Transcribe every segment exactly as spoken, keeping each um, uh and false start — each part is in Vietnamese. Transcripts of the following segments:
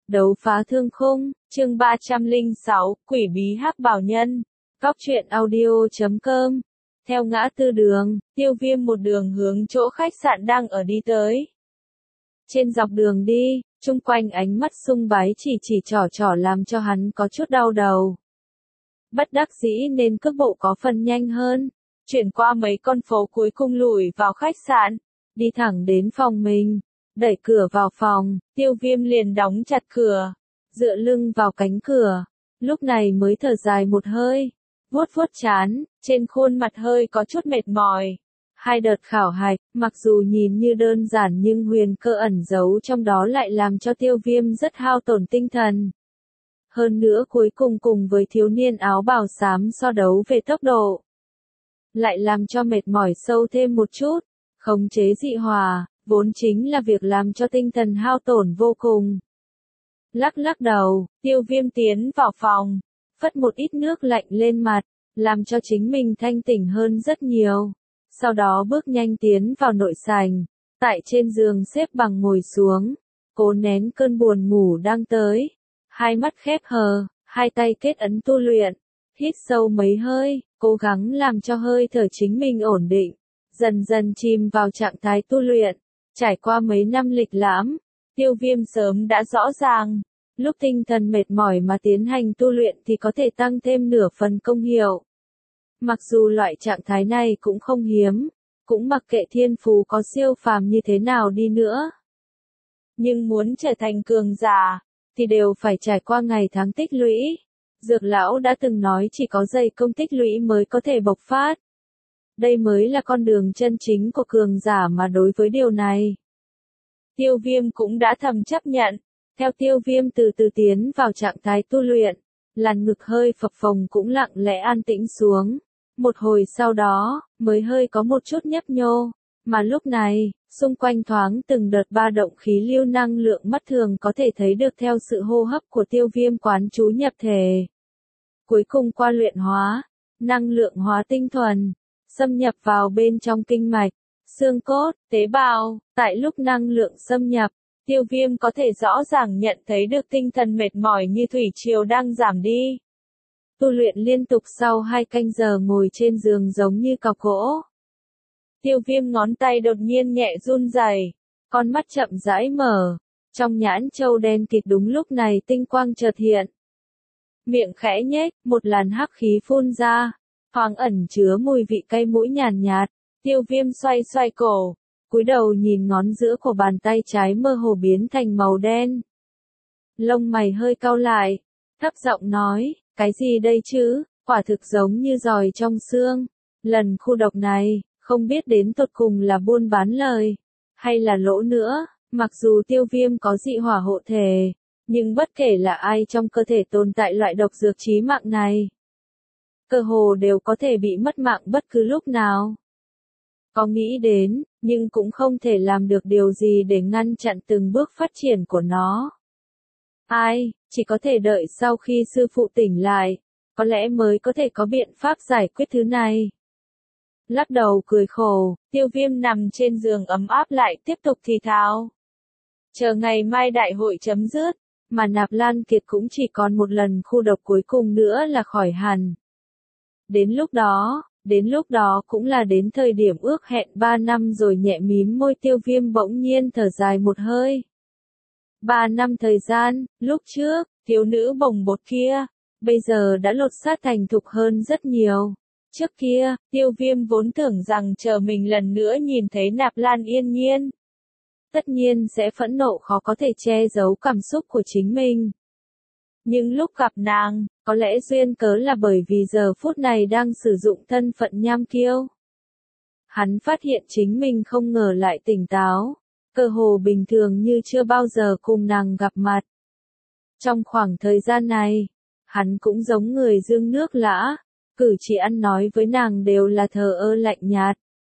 Đấu phá thương khung, chương ba trăm lẻ sáu, quỷ bí hắc bảo nhân. Góc truyện audio chấm com. Theo ngã tư đường, Tiêu Viêm một đường hướng chỗ khách sạn đang ở đi tới. Trên dọc đường đi, chung quanh ánh mắt sung bái chỉ chỉ trỏ trỏ làm cho hắn có chút đau đầu. Bất đắc dĩ nên cước bộ có phần nhanh hơn, chuyển qua mấy con phố cuối cùng lùi vào khách sạn, đi thẳng đến phòng mình. Đẩy cửa vào phòng, Tiêu Viêm liền đóng chặt cửa, dựa lưng vào cánh cửa, lúc này mới thở dài một hơi, vuốt vuốt trán, trên khuôn mặt hơi có chút mệt mỏi. Hai đợt khảo hạch, mặc dù nhìn như đơn giản nhưng huyền cơ ẩn giấu trong đó lại làm cho Tiêu Viêm rất hao tổn tinh thần. Hơn nữa cuối cùng cùng với thiếu niên áo bào xám so đấu về tốc độ, lại làm cho mệt mỏi sâu thêm một chút. Khống chế dị hỏa vốn chính là việc làm cho tinh thần hao tổn vô cùng. Lắc lắc đầu, Tiêu Viêm tiến vào phòng, phất một ít nước lạnh lên mặt, làm cho chính mình thanh tỉnh hơn rất nhiều. Sau đó bước nhanh tiến vào nội sảnh, tại trên giường xếp bằng ngồi xuống, cố nén cơn buồn ngủ đang tới. Hai mắt khép hờ, hai tay kết ấn tu luyện, hít sâu mấy hơi, cố gắng làm cho hơi thở chính mình ổn định, dần dần chìm vào trạng thái tu luyện. Trải qua mấy năm lịch lãm, Tiêu Viêm sớm đã rõ ràng, lúc tinh thần mệt mỏi mà tiến hành tu luyện thì có thể tăng thêm nửa phần công hiệu. Mặc dù loại trạng thái này cũng không hiếm, cũng mặc kệ thiên phú có siêu phàm như thế nào đi nữa. Nhưng muốn trở thành cường giả, thì đều phải trải qua ngày tháng tích lũy. Dược lão đã từng nói chỉ có dày công tích lũy mới có thể bộc phát. Đây mới là con đường chân chính của cường giả mà đối với điều này, Tiêu Viêm cũng đã thầm chấp nhận. Theo Tiêu Viêm từ từ tiến vào trạng thái tu luyện, làn ngực hơi phập phồng cũng lặng lẽ an tĩnh xuống. Một hồi sau đó, mới hơi có một chút nhấp nhô, mà lúc này, xung quanh thoáng từng đợt ba động khí lưu năng lượng mắt thường có thể thấy được theo sự hô hấp của Tiêu Viêm quán chú nhập thể. Cuối cùng qua luyện hóa, năng lượng hóa tinh thuần, xâm nhập vào bên trong kinh mạch, xương cốt, tế bào. Tại lúc năng lượng xâm nhập, Tiêu Viêm có thể rõ ràng nhận thấy được tinh thần mệt mỏi như thủy triều đang giảm đi. Tu luyện liên tục sau hai canh giờ ngồi trên giường giống như cọc gỗ. Tiêu Viêm ngón tay đột nhiên nhẹ run rẩy, con mắt chậm rãi mở, trong nhãn châu đen kịt đúng lúc này tinh quang chợt hiện. Miệng khẽ nhếch, một làn hắc khí phun ra, thoáng ẩn chứa mùi vị cay mũi nhàn nhạt. Tiêu Viêm xoay xoay cổ, cúi đầu nhìn ngón giữa của bàn tay trái mơ hồ biến thành màu đen. Lông mày hơi cau lại, thấp giọng nói, cái gì đây chứ, quả thực giống như giòi trong xương. Lần khu độc này, không biết đến tột cùng là buôn bán lời, hay là lỗ nữa. Mặc dù Tiêu Viêm có dị hỏa hộ thể, nhưng bất kể là ai trong cơ thể tồn tại loại độc dược chí mạng này, cơ hồ đều có thể bị mất mạng bất cứ lúc nào. Có nghĩ đến, nhưng cũng không thể làm được điều gì để ngăn chặn từng bước phát triển của nó. Ai, chỉ có thể đợi sau khi sư phụ tỉnh lại, có lẽ mới có thể có biện pháp giải quyết thứ này. Lắc đầu cười khổ, Tiêu Viêm nằm trên giường ấm áp lại tiếp tục thì thào. Chờ ngày mai đại hội chấm dứt, mà Nạp Lan Kiệt cũng chỉ còn một lần khu độc cuối cùng nữa là khỏi hẳn. Đến lúc đó, đến lúc đó cũng là đến thời điểm ước hẹn ba năm rồi. Nhẹ mím môi, Tiêu Viêm bỗng nhiên thở dài một hơi. Ba năm thời gian, lúc trước, thiếu nữ bồng bột kia, bây giờ đã lột xác thành thục hơn rất nhiều. Trước kia, Tiêu Viêm vốn tưởng rằng chờ mình lần nữa nhìn thấy Nạp Lan Yên Nhiên, tất nhiên sẽ phẫn nộ khó có thể che giấu cảm xúc của chính mình. Nhưng lúc gặp nàng, có lẽ duyên cớ là bởi vì giờ phút này đang sử dụng thân phận nham kiêu. Hắn phát hiện chính mình không ngờ lại tỉnh táo, cơ hồ bình thường như chưa bao giờ cùng nàng gặp mặt. Trong khoảng thời gian này, hắn cũng giống người dương nước lã, cử chỉ ăn nói với nàng đều là thờ ơ lạnh nhạt.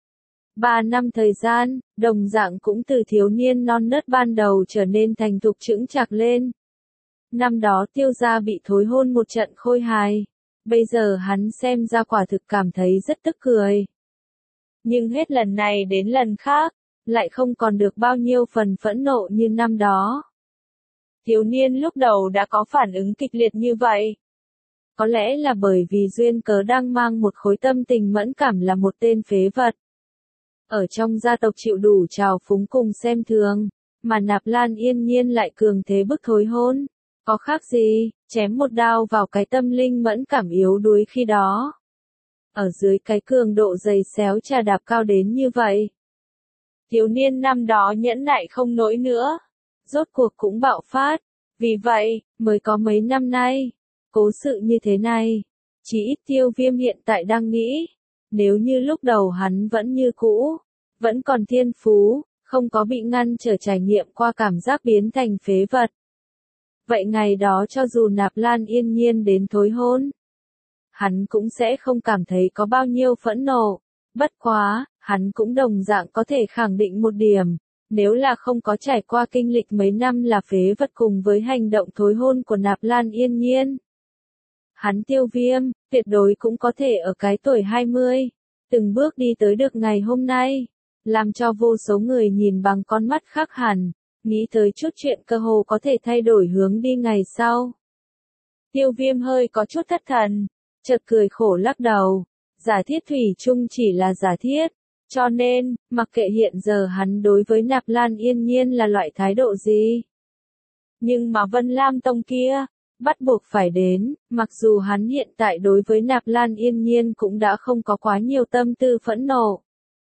Ba năm thời gian, đồng dạng cũng từ thiếu niên non nớt ban đầu trở nên thành thục chững chạc lên. Năm đó Tiêu gia bị thối hôn một trận khôi hài, bây giờ hắn xem ra quả thực cảm thấy rất tức cười. Nhưng hết lần này đến lần khác, lại không còn được bao nhiêu phần phẫn nộ như năm đó. thiếu niên lúc đầu đã có phản ứng kịch liệt như vậy? Có lẽ là bởi vì duyên cớ đang mang một khối tâm tình mẫn cảm là một tên phế vật. Ở trong gia tộc chịu đủ trào phúng cùng xem thường, mà Nạp Lan Yên Nhiên lại cường thế bức thối hôn. Có khác gì, chém một đao vào cái tâm linh mẫn cảm yếu đuối khi đó. Ở dưới cái cường độ giày xéo trà đạp cao đến như vậy. Thiếu niên năm đó nhẫn nại không nổi nữa. Rốt cuộc cũng bạo phát. Vì vậy, mới có mấy năm nay, cố sự như thế này. Chỉ ít Tiêu Viêm hiện tại đang nghĩ. Nếu như lúc đầu hắn vẫn như cũ, vẫn còn thiên phú, không có bị ngăn trở trải nghiệm qua cảm giác biến thành phế vật. Vậy ngày đó cho dù Nạp Lan Yên Nhiên đến thối hôn, hắn cũng sẽ không cảm thấy có bao nhiêu phẫn nộ. Bất quá, hắn cũng đồng dạng có thể khẳng định một điểm, nếu là không có trải qua kinh lịch mấy năm là phế vật cùng với hành động thối hôn của Nạp Lan Yên Nhiên. Hắn Tiêu Viêm, tuyệt đối cũng có thể ở cái tuổi hai mươi, từng bước đi tới được ngày hôm nay, làm cho vô số người nhìn bằng con mắt khác hẳn, nghĩ tới chút chuyện cơ hồ có thể thay đổi hướng đi ngày sau. Tiêu Viêm hơi có chút thất thần, chợt cười khổ lắc đầu, giả thiết thủy chung chỉ là giả thiết, cho nên, mặc kệ hiện giờ hắn đối với Nạp Lan Yên Nhiên là loại thái độ gì. Nhưng mà Vân Lam Tông kia, bắt buộc phải đến, mặc dù hắn hiện tại đối với Nạp Lan Yên Nhiên cũng đã không có quá nhiều tâm tư phẫn nộ.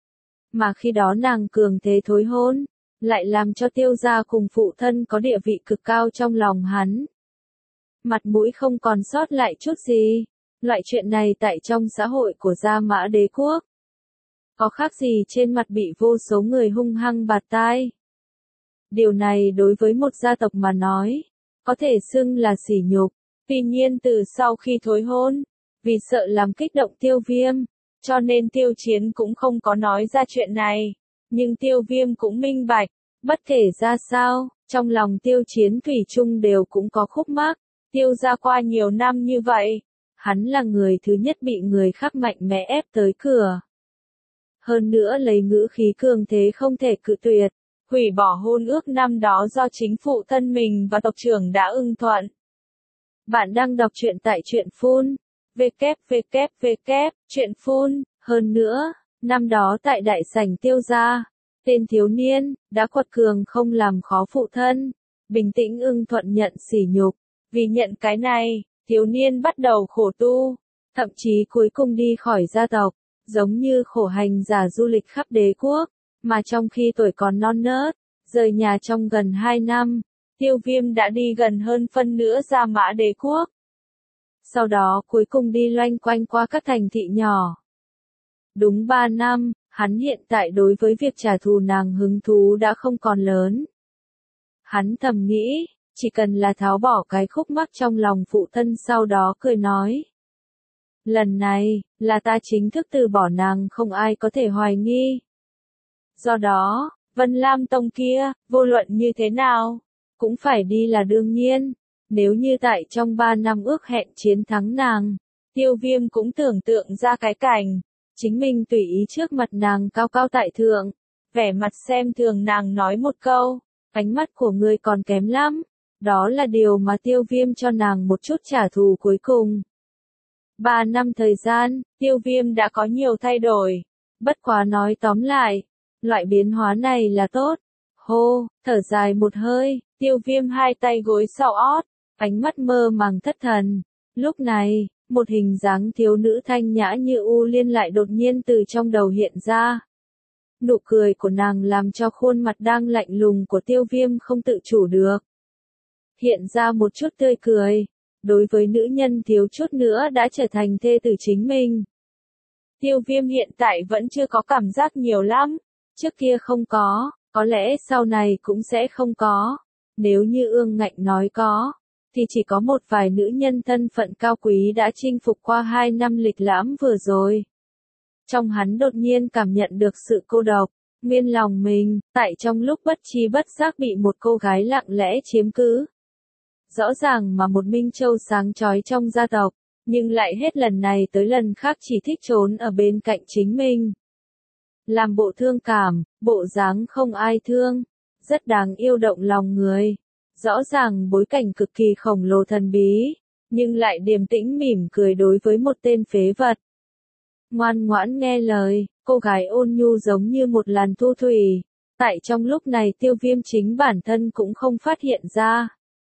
Mà khi đó nàng cường thế thối hôn, lại làm cho Tiêu gia cùng phụ thân có địa vị cực cao trong lòng hắn. Mặt mũi không còn sót lại chút gì, loại chuyện này tại trong xã hội của Gia Mã Đế Quốc. Có khác gì trên mặt bị vô số người hung hăng bạt tai. Điều này đối với một gia tộc mà nói, có thể xưng là sỉ nhục. Tuy nhiên từ sau khi thối hôn, vì sợ làm kích động Tiêu Viêm, cho nên Tiêu Chiến cũng không có nói ra chuyện này. Nhưng Tiêu Viêm cũng minh bạch, bất kể ra sao, trong lòng Tiêu Chiến thủy chung đều cũng có khúc mắc. Tiêu gia qua nhiều năm như vậy, hắn là người thứ nhất bị người khác mạnh mẽ ép tới cửa. Hơn nữa lấy ngữ khí cường thế không thể cự tuyệt, hủy bỏ hôn ước năm đó do chính phụ thân mình và tộc trưởng đã ưng thuận. Bạn đang đọc truyện tại truyện phun, www, truyện phun, hơn nữa, năm đó tại đại sảnh Tiêu gia, tên thiếu niên, đã quật cường không làm khó phụ thân, bình tĩnh ưng thuận nhận sỉ nhục, vì nhận cái này, thiếu niên bắt đầu khổ tu, thậm chí cuối cùng đi khỏi gia tộc, giống như khổ hành giả du lịch khắp đế quốc, mà trong khi tuổi còn non nớt, rời nhà trong gần hai năm, Tiêu Viêm đã đi gần hơn phân nửa Gia Mã Đế Quốc. Sau đó cuối cùng đi loanh quanh qua các thành thị nhỏ. Đúng ba năm, hắn hiện tại đối với việc trả thù nàng hứng thú đã không còn lớn. Hắn thầm nghĩ, chỉ cần là tháo bỏ cái khúc mắc trong lòng phụ thân sau đó cười nói. Lần này, là ta chính thức từ bỏ nàng không ai có thể hoài nghi. Do đó, Vân Lam Tông kia, vô luận như thế nào, cũng phải đi là đương nhiên. Nếu như tại trong ba năm ước hẹn chiến thắng nàng, Tiêu Viêm cũng tưởng tượng ra cái cảnh, chính mình tùy ý trước mặt nàng cao cao tại thượng, vẻ mặt xem thường nàng nói một câu, ánh mắt của ngươi còn kém lắm. Đó là điều mà Tiêu Viêm cho nàng một chút trả thù cuối cùng. Ba năm thời gian, Tiêu Viêm đã có nhiều thay đổi. Bất quá nói tóm lại, loại biến hóa này là tốt. Hô, thở dài một hơi, Tiêu Viêm hai tay gối sau ót, ánh mắt mơ màng thất thần. Lúc này, một hình dáng thiếu nữ thanh nhã như U Liên lại đột nhiên từ trong đầu hiện ra. Nụ cười của nàng làm cho khuôn mặt đang lạnh lùng của Tiêu Viêm không tự chủ được. Hiện ra một chút tươi cười, đối với nữ nhân thiếu chút nữa đã trở thành thê tử chính mình. Tiêu Viêm hiện tại vẫn chưa có cảm giác nhiều lắm, trước kia không có, có lẽ sau này cũng sẽ không có. Nếu như Ương Ngạnh nói có, thì chỉ có một vài nữ nhân thân phận cao quý đã chinh phục qua hai năm lịch lãm vừa rồi. Trong hắn đột nhiên cảm nhận được sự cô độc, nguyên lòng mình, tại trong lúc bất tri bất giác bị một cô gái lặng lẽ chiếm cứ. Rõ ràng mà một Minh Châu sáng chói trong gia tộc, nhưng lại hết lần này tới lần khác chỉ thích trốn ở bên cạnh chính mình. Làm bộ thương cảm, bộ dáng không ai thương, rất đáng yêu động lòng người. Rõ ràng bối cảnh cực kỳ khổng lồ thần bí, nhưng lại điềm tĩnh mỉm cười đối với một tên phế vật. Ngoan ngoãn nghe lời, cô gái ôn nhu giống như một làn thu thủy. Tại trong lúc này Tiêu Viêm chính bản thân cũng không phát hiện ra.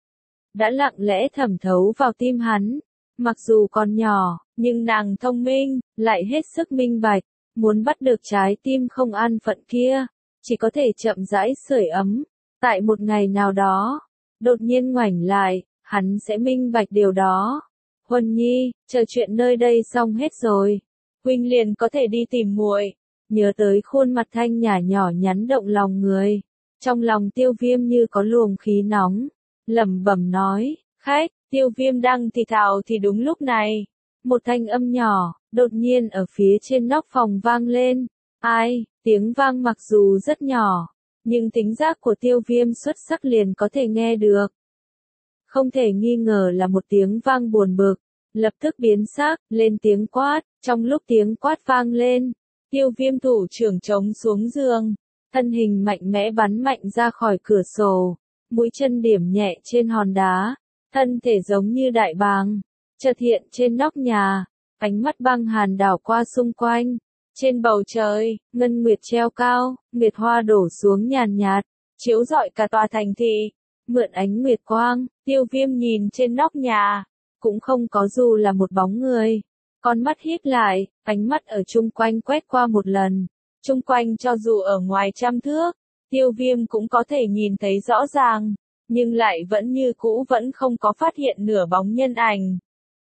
Đã lặng lẽ thẩm thấu vào tim hắn. Mặc dù còn nhỏ, nhưng nàng thông minh, lại hết sức minh bạch. Muốn bắt được trái tim không an phận kia, chỉ có thể chậm rãi sưởi ấm. Tại một ngày nào đó, đột nhiên ngoảnh lại, hắn sẽ minh bạch điều đó. Huân Nhi, chờ chuyện nơi đây xong hết rồi, huynh liền có thể đi tìm muội. Nhớ tới khuôn mặt thanh nhã nhỏ nhắn động lòng người, trong lòng Tiêu Viêm như có luồng khí nóng, lẩm bẩm nói, khách. Tiêu Viêm đang thì thào thì đúng lúc này, một thanh âm nhỏ, đột nhiên ở phía trên nóc phòng vang lên. Ai, tiếng vang mặc dù rất nhỏ, nhưng tính giác của Tiêu Viêm xuất sắc liền có thể nghe được. Không thể nghi ngờ là một tiếng vang buồn bực, lập tức biến sắc, lên tiếng quát. Trong lúc tiếng quát vang lên, Tiêu Viêm thủ trưởng trống xuống giường, thân hình mạnh mẽ bắn mạnh ra khỏi cửa sổ, mũi chân điểm nhẹ trên hòn đá, thân thể giống như đại bàng, chợt hiện trên nóc nhà, ánh mắt băng hàn đảo qua xung quanh. Trên bầu trời, ngân nguyệt treo cao, nguyệt hoa đổ xuống nhàn nhạt, chiếu rọi cả tòa thành thị. Mượn ánh nguyệt quang, Tiêu Viêm nhìn trên nóc nhà, cũng không có dù là một bóng người. Con mắt híp lại, ánh mắt ở chung quanh quét qua một lần. Chung quanh cho dù ở ngoài trăm thước, Tiêu Viêm cũng có thể nhìn thấy rõ ràng, nhưng lại vẫn như cũ vẫn không có phát hiện nửa bóng nhân ảnh.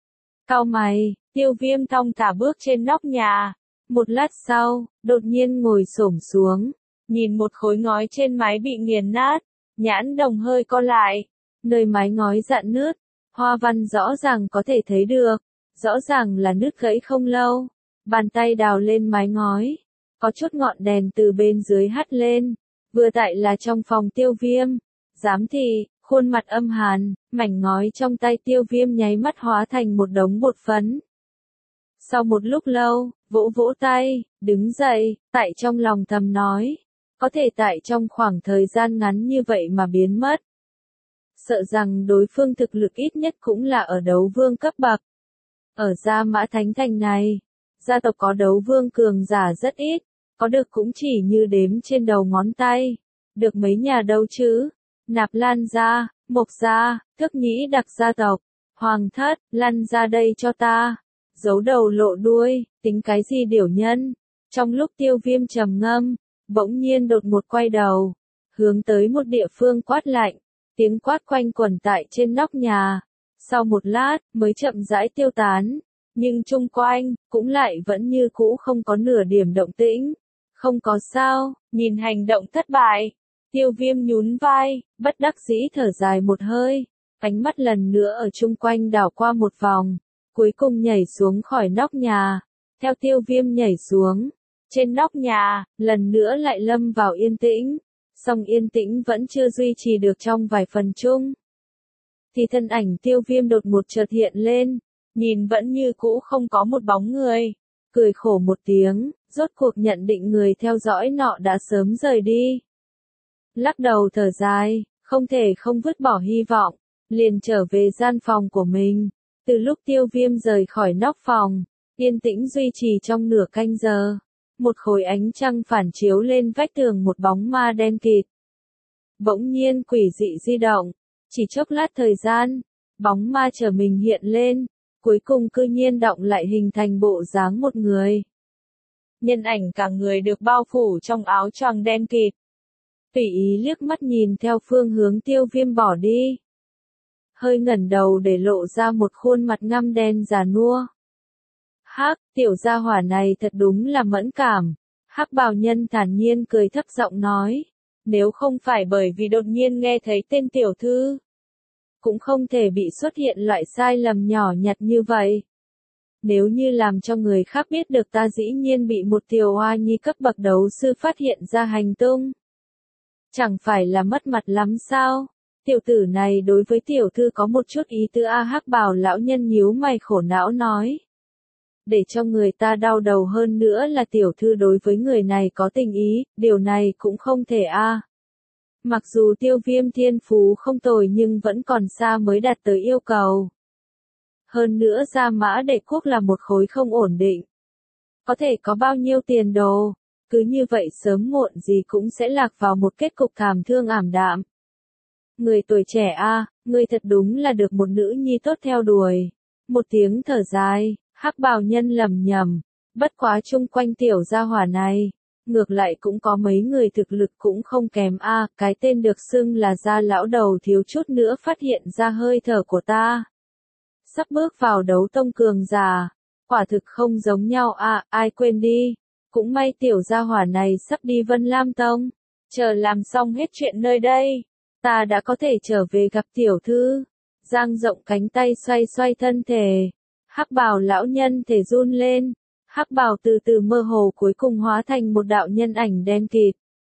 Cau mày, Tiêu Viêm thong thả bước trên nóc nhà. Một lát sau, đột nhiên ngồi xổm xuống, nhìn một khối ngói trên mái bị nghiền nát, nhãn đồng hơi co lại, nơi mái ngói rạn nứt, hoa văn rõ ràng có thể thấy được, rõ ràng là nứt gãy không lâu. Bàn tay đào lên mái ngói, có chút ngọn đèn từ bên dưới hắt lên, vừa tại là trong phòng Tiêu Viêm. Dám thì, khuôn mặt âm hàn, mảnh ngói trong tay Tiêu Viêm nháy mắt hóa thành một đống bột phấn. Sau một lúc lâu, vỗ vỗ tay, đứng dậy, tại trong lòng thầm nói, có thể tại trong khoảng thời gian ngắn như vậy mà biến mất. Sợ rằng đối phương thực lực ít nhất cũng là ở đấu vương cấp bậc. Ở Gia Mã Thánh Thành này, gia tộc có đấu vương cường giả rất ít, có được cũng chỉ như đếm trên đầu ngón tay. Được mấy nhà đâu chứ? Nạp Lan gia, Mộc gia, Thức Nhĩ đặc gia tộc, Hoàng thất, lăn ra đây cho ta. Giấu đầu lộ đuôi, tính cái gì điểu nhân. Trong lúc Tiêu Viêm trầm ngâm, bỗng nhiên đột một quay đầu, hướng tới một địa phương quát lạnh, tiếng quát quanh quẩn tại trên nóc nhà. Sau một lát, mới chậm rãi tiêu tán, nhưng chung quanh, cũng lại vẫn như cũ không có nửa điểm động tĩnh. Không có sao, nhìn hành động thất bại, Tiêu Viêm nhún vai, bất đắc dĩ thở dài một hơi, ánh mắt lần nữa ở chung quanh đảo qua một vòng, cuối cùng nhảy xuống khỏi nóc nhà. Theo Tiêu Viêm nhảy xuống, trên nóc nhà, lần nữa lại lâm vào yên tĩnh, song yên tĩnh vẫn chưa duy trì được trong vài phần chung. Thì thân ảnh Tiêu Viêm đột một chợt hiện lên, nhìn vẫn như cũ không có một bóng người, cười khổ một tiếng, rốt cuộc nhận định người theo dõi nọ đã sớm rời đi. Lắc đầu thở dài, không thể không vứt bỏ hy vọng, liền trở về gian phòng của mình. Từ lúc Tiêu Viêm rời khỏi nóc phòng, yên tĩnh duy trì trong nửa canh giờ. Một khối ánh trăng phản chiếu lên vách tường một bóng ma đen kịt. Bỗng nhiên quỷ dị di động, chỉ chốc lát thời gian, bóng ma trở mình hiện lên, cuối cùng cư nhiên động lại hình thành bộ dáng một người. Nhân ảnh cả người được bao phủ trong áo choàng đen kịt. Tùy ý liếc mắt nhìn theo phương hướng Tiêu Viêm bỏ đi. Hơi ngẩng đầu để lộ ra một khuôn mặt ngăm đen già nua. Hắc, tiểu gia hỏa này thật đúng là mẫn cảm. Hắc bào nhân thản nhiên cười thấp giọng nói. Nếu không phải bởi vì đột nhiên nghe thấy tên tiểu thư, cũng không thể bị xuất hiện loại sai lầm nhỏ nhặt như vậy. Nếu như làm cho người khác biết được ta dĩ nhiên bị một tiểu hoa nhi cấp bậc đấu sư phát hiện ra hành tung, chẳng phải là mất mặt lắm sao? Tiểu tử này đối với tiểu thư có một chút ý tứ a. Hắc bào lão nhân nhíu mày khổ não nói. Để cho người ta đau đầu hơn nữa là tiểu thư đối với người này có tình ý, điều này cũng không thể a. Mặc dù tiêu viêm thiên phú không tồi nhưng vẫn còn xa mới đạt tới yêu cầu. Hơn nữa Gia Mã Đệ Quốc là một khối không ổn định. Có thể có bao nhiêu tiền đồ, cứ như vậy sớm muộn gì cũng sẽ lạc vào một kết cục thảm thương ảm đạm. Người tuổi trẻ a, người thật đúng là được một nữ nhi tốt theo đuổi. Một tiếng thở dài, Hắc Bào Nhân lầm nhầm, bất quá chung quanh tiểu gia hỏa này, ngược lại cũng có mấy người thực lực cũng không kém a, cái tên được xưng là Gia lão đầu thiếu chút nữa phát hiện ra hơi thở của ta. Sắp bước vào đấu tông cường giả, quả thực không giống nhau a, ai quên đi, cũng may tiểu gia hỏa này sắp đi Vân Lam Tông, chờ làm xong hết chuyện nơi đây, ta đã có thể trở về gặp tiểu thư. Giang rộng cánh tay xoay xoay thân thể, Hắc Bào lão nhân thể run lên, Hắc Bào từ từ mơ hồ cuối cùng hóa thành một đạo nhân ảnh đen kịt,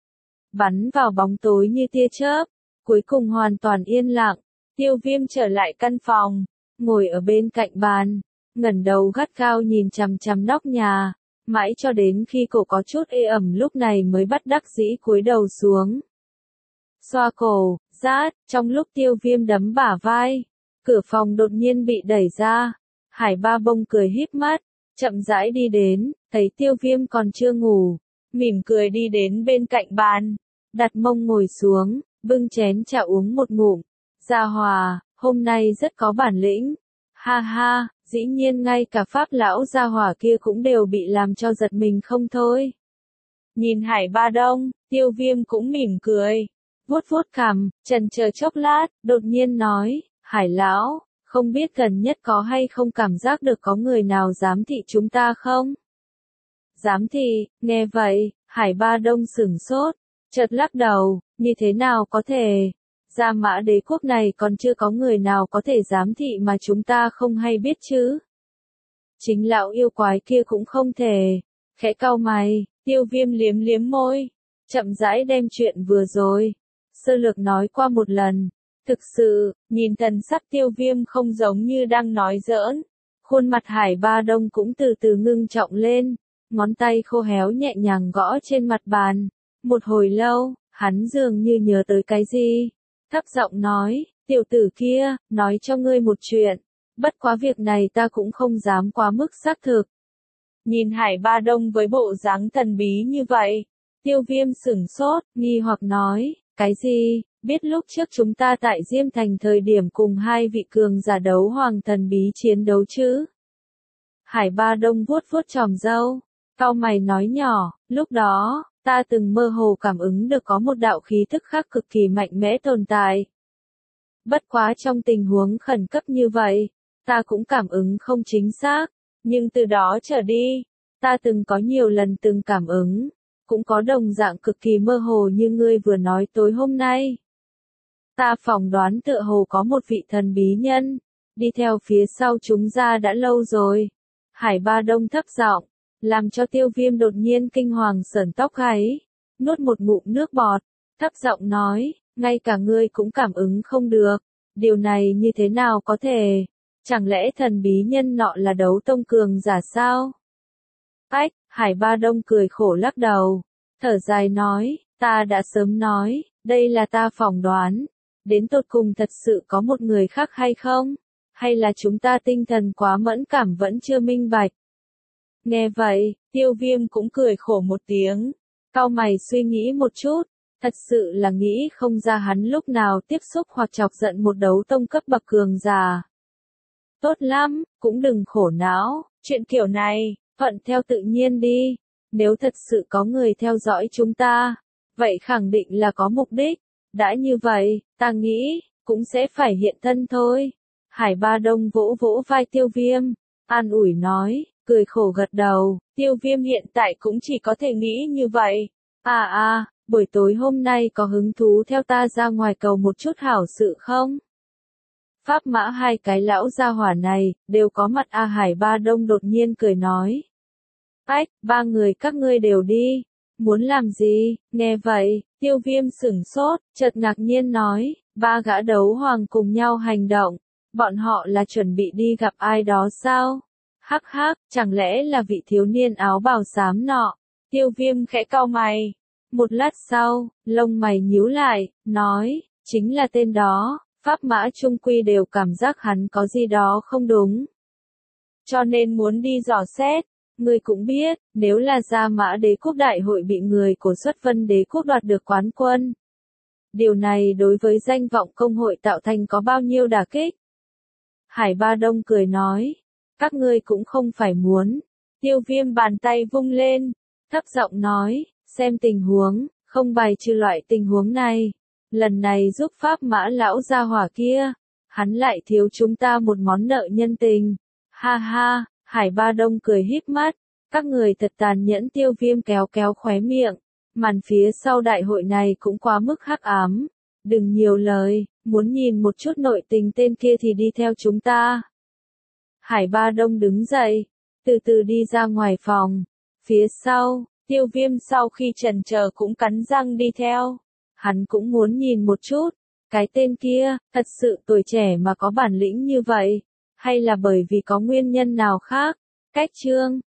bắn vào bóng tối như tia chớp, cuối cùng hoàn toàn yên lặng. Tiêu Viêm trở lại căn phòng, ngồi ở bên cạnh bàn, ngẩng đầu gắt gao nhìn chằm chằm nóc nhà, mãi cho đến khi cổ có chút ê ẩm lúc này mới bắt đắc dĩ cúi đầu xuống. Xoa cổ, rát, trong lúc Tiêu Viêm đấm bả vai, cửa phòng đột nhiên bị đẩy ra, Hải Ba Bông cười híp mắt, chậm rãi đi đến, thấy Tiêu Viêm còn chưa ngủ, mỉm cười đi đến bên cạnh bàn, đặt mông ngồi xuống, bưng chén trà uống một ngụm. Gia Hòa, hôm nay rất có bản lĩnh. Ha ha, dĩ nhiên ngay cả Pháp lão Gia Hòa kia cũng đều bị làm cho giật mình không thôi. Nhìn Hải Ba Đông, Tiêu Viêm cũng mỉm cười, vuốt vuốt cằm, chần chờ chốc lát, đột nhiên nói, Hải lão, không biết gần nhất có hay không cảm giác được có người nào giám thị chúng ta không? Giám thị, nghe vậy, Hải Ba Đông sửng sốt, chợt lắc đầu, như thế nào có thể? Gia Mã Đế Quốc này còn chưa có người nào có thể giám thị mà chúng ta không hay biết chứ. Chính lão yêu quái kia cũng không thể. Khẽ cau mày, Tiêu Viêm liếm liếm môi, chậm rãi đem chuyện vừa rồi sơ lược nói qua một lần. Thực sự, nhìn thần sắc Tiêu Viêm không giống như đang nói giỡn. Khuôn mặt Hải Ba Đông cũng từ từ ngưng trọng lên, ngón tay khô héo nhẹ nhàng gõ trên mặt bàn. Một hồi lâu, hắn dường như nhớ tới cái gì, thấp giọng nói, tiểu tử kia, nói cho ngươi một chuyện, bất quá việc này ta cũng không dám quá mức xác thực. Nhìn Hải Ba Đông với bộ dáng thần bí như vậy, Tiêu Viêm sửng sốt, nghi hoặc nói, cái gì, biết lúc trước chúng ta tại Diêm Thành thời điểm cùng hai vị cường giả đấu hoàng thần bí chiến đấu chứ? Hải Ba Đông vuốt vuốt chòm râu, cau mày nói nhỏ, lúc đó, ta từng mơ hồ cảm ứng được có một đạo khí thức khác cực kỳ mạnh mẽ tồn tại. Bất quá trong tình huống khẩn cấp như vậy, ta cũng cảm ứng không chính xác, nhưng từ đó trở đi, ta từng có nhiều lần từng cảm ứng, cũng có đồng dạng cực kỳ mơ hồ như ngươi vừa nói tối hôm nay. Ta phỏng đoán tựa hồ có một vị thần bí nhân, đi theo phía sau chúng ta đã lâu rồi. Hải Ba Đông thấp giọng, làm cho Tiêu Viêm đột nhiên kinh hoàng sởn tóc gáy, nuốt một ngụm nước bọt, thấp giọng nói, ngay cả ngươi cũng cảm ứng không được, điều này như thế nào có thể, chẳng lẽ thần bí nhân nọ là đấu tông cường giả sao? Ách, Hải Ba Đông cười khổ lắc đầu, thở dài nói, ta đã sớm nói, đây là ta phỏng đoán, đến tột cùng thật sự có một người khác hay không? Hay là chúng ta tinh thần quá mẫn cảm vẫn chưa minh bạch? Nghe vậy, Tiêu Viêm cũng cười khổ một tiếng, cau mày suy nghĩ một chút, thật sự là nghĩ không ra hắn lúc nào tiếp xúc hoặc chọc giận một đấu tông cấp bậc cường giả. Tốt lắm, cũng đừng khổ não, chuyện kiểu này, thuận theo tự nhiên đi, nếu thật sự có người theo dõi chúng ta, vậy khẳng định là có mục đích, đã như vậy, ta nghĩ, cũng sẽ phải hiện thân thôi. Hải Ba Đông vỗ vỗ vai Tiêu Viêm, an ủi nói, cười khổ gật đầu, Tiêu Viêm hiện tại cũng chỉ có thể nghĩ như vậy. À à, buổi tối hôm nay có hứng thú theo ta ra ngoài cầu một chút hảo sự không? Pháp Mã hai cái lão gia hỏa này, đều có mặt. A Hải Ba Đông đột nhiên cười nói. Ách, ba người các ngươi đều đi. Muốn làm gì? Nghe vậy, Tiêu Viêm sửng sốt, chợt ngạc nhiên nói, ba gã đấu hoàng cùng nhau hành động. Bọn họ là chuẩn bị đi gặp ai đó sao? Hắc hắc, chẳng lẽ là vị thiếu niên áo bào xám nọ? Tiêu Viêm khẽ cau mày. Một lát sau, lông mày nhíu lại, nói, chính là tên đó, Pháp Mã Trung Quy đều cảm giác hắn có gì đó không đúng. Cho nên muốn đi dò xét, ngươi cũng biết, nếu là Gia Mã Đế quốc đại hội bị người của Xuất Vân Đế quốc đoạt được quán quân. Điều này đối với danh vọng công hội tạo thành có bao nhiêu đả kích? Hải Ba Đông cười nói, các ngươi cũng không phải muốn. Tiêu Viêm bàn tay vung lên, thấp giọng nói, xem tình huống, không bài trừ loại tình huống này. Lần này giúp Pháp Mã lão gia hỏa kia, hắn lại thiếu chúng ta một món nợ nhân tình. Ha ha, Hải Ba Đông cười híp mắt, các người thật tàn nhẫn. Tiêu Viêm kéo kéo khóe miệng, màn phía sau đại hội này cũng quá mức hắc ám. Đừng nhiều lời, muốn nhìn một chút nội tình tên kia thì đi theo chúng ta. Hải Ba Đông đứng dậy, từ từ đi ra ngoài phòng. Phía sau, Tiêu Viêm sau khi chần chờ cũng cắn răng đi theo. Hắn cũng muốn nhìn một chút, cái tên kia, thật sự tuổi trẻ mà có bản lĩnh như vậy, hay là bởi vì có nguyên nhân nào khác. Cách chương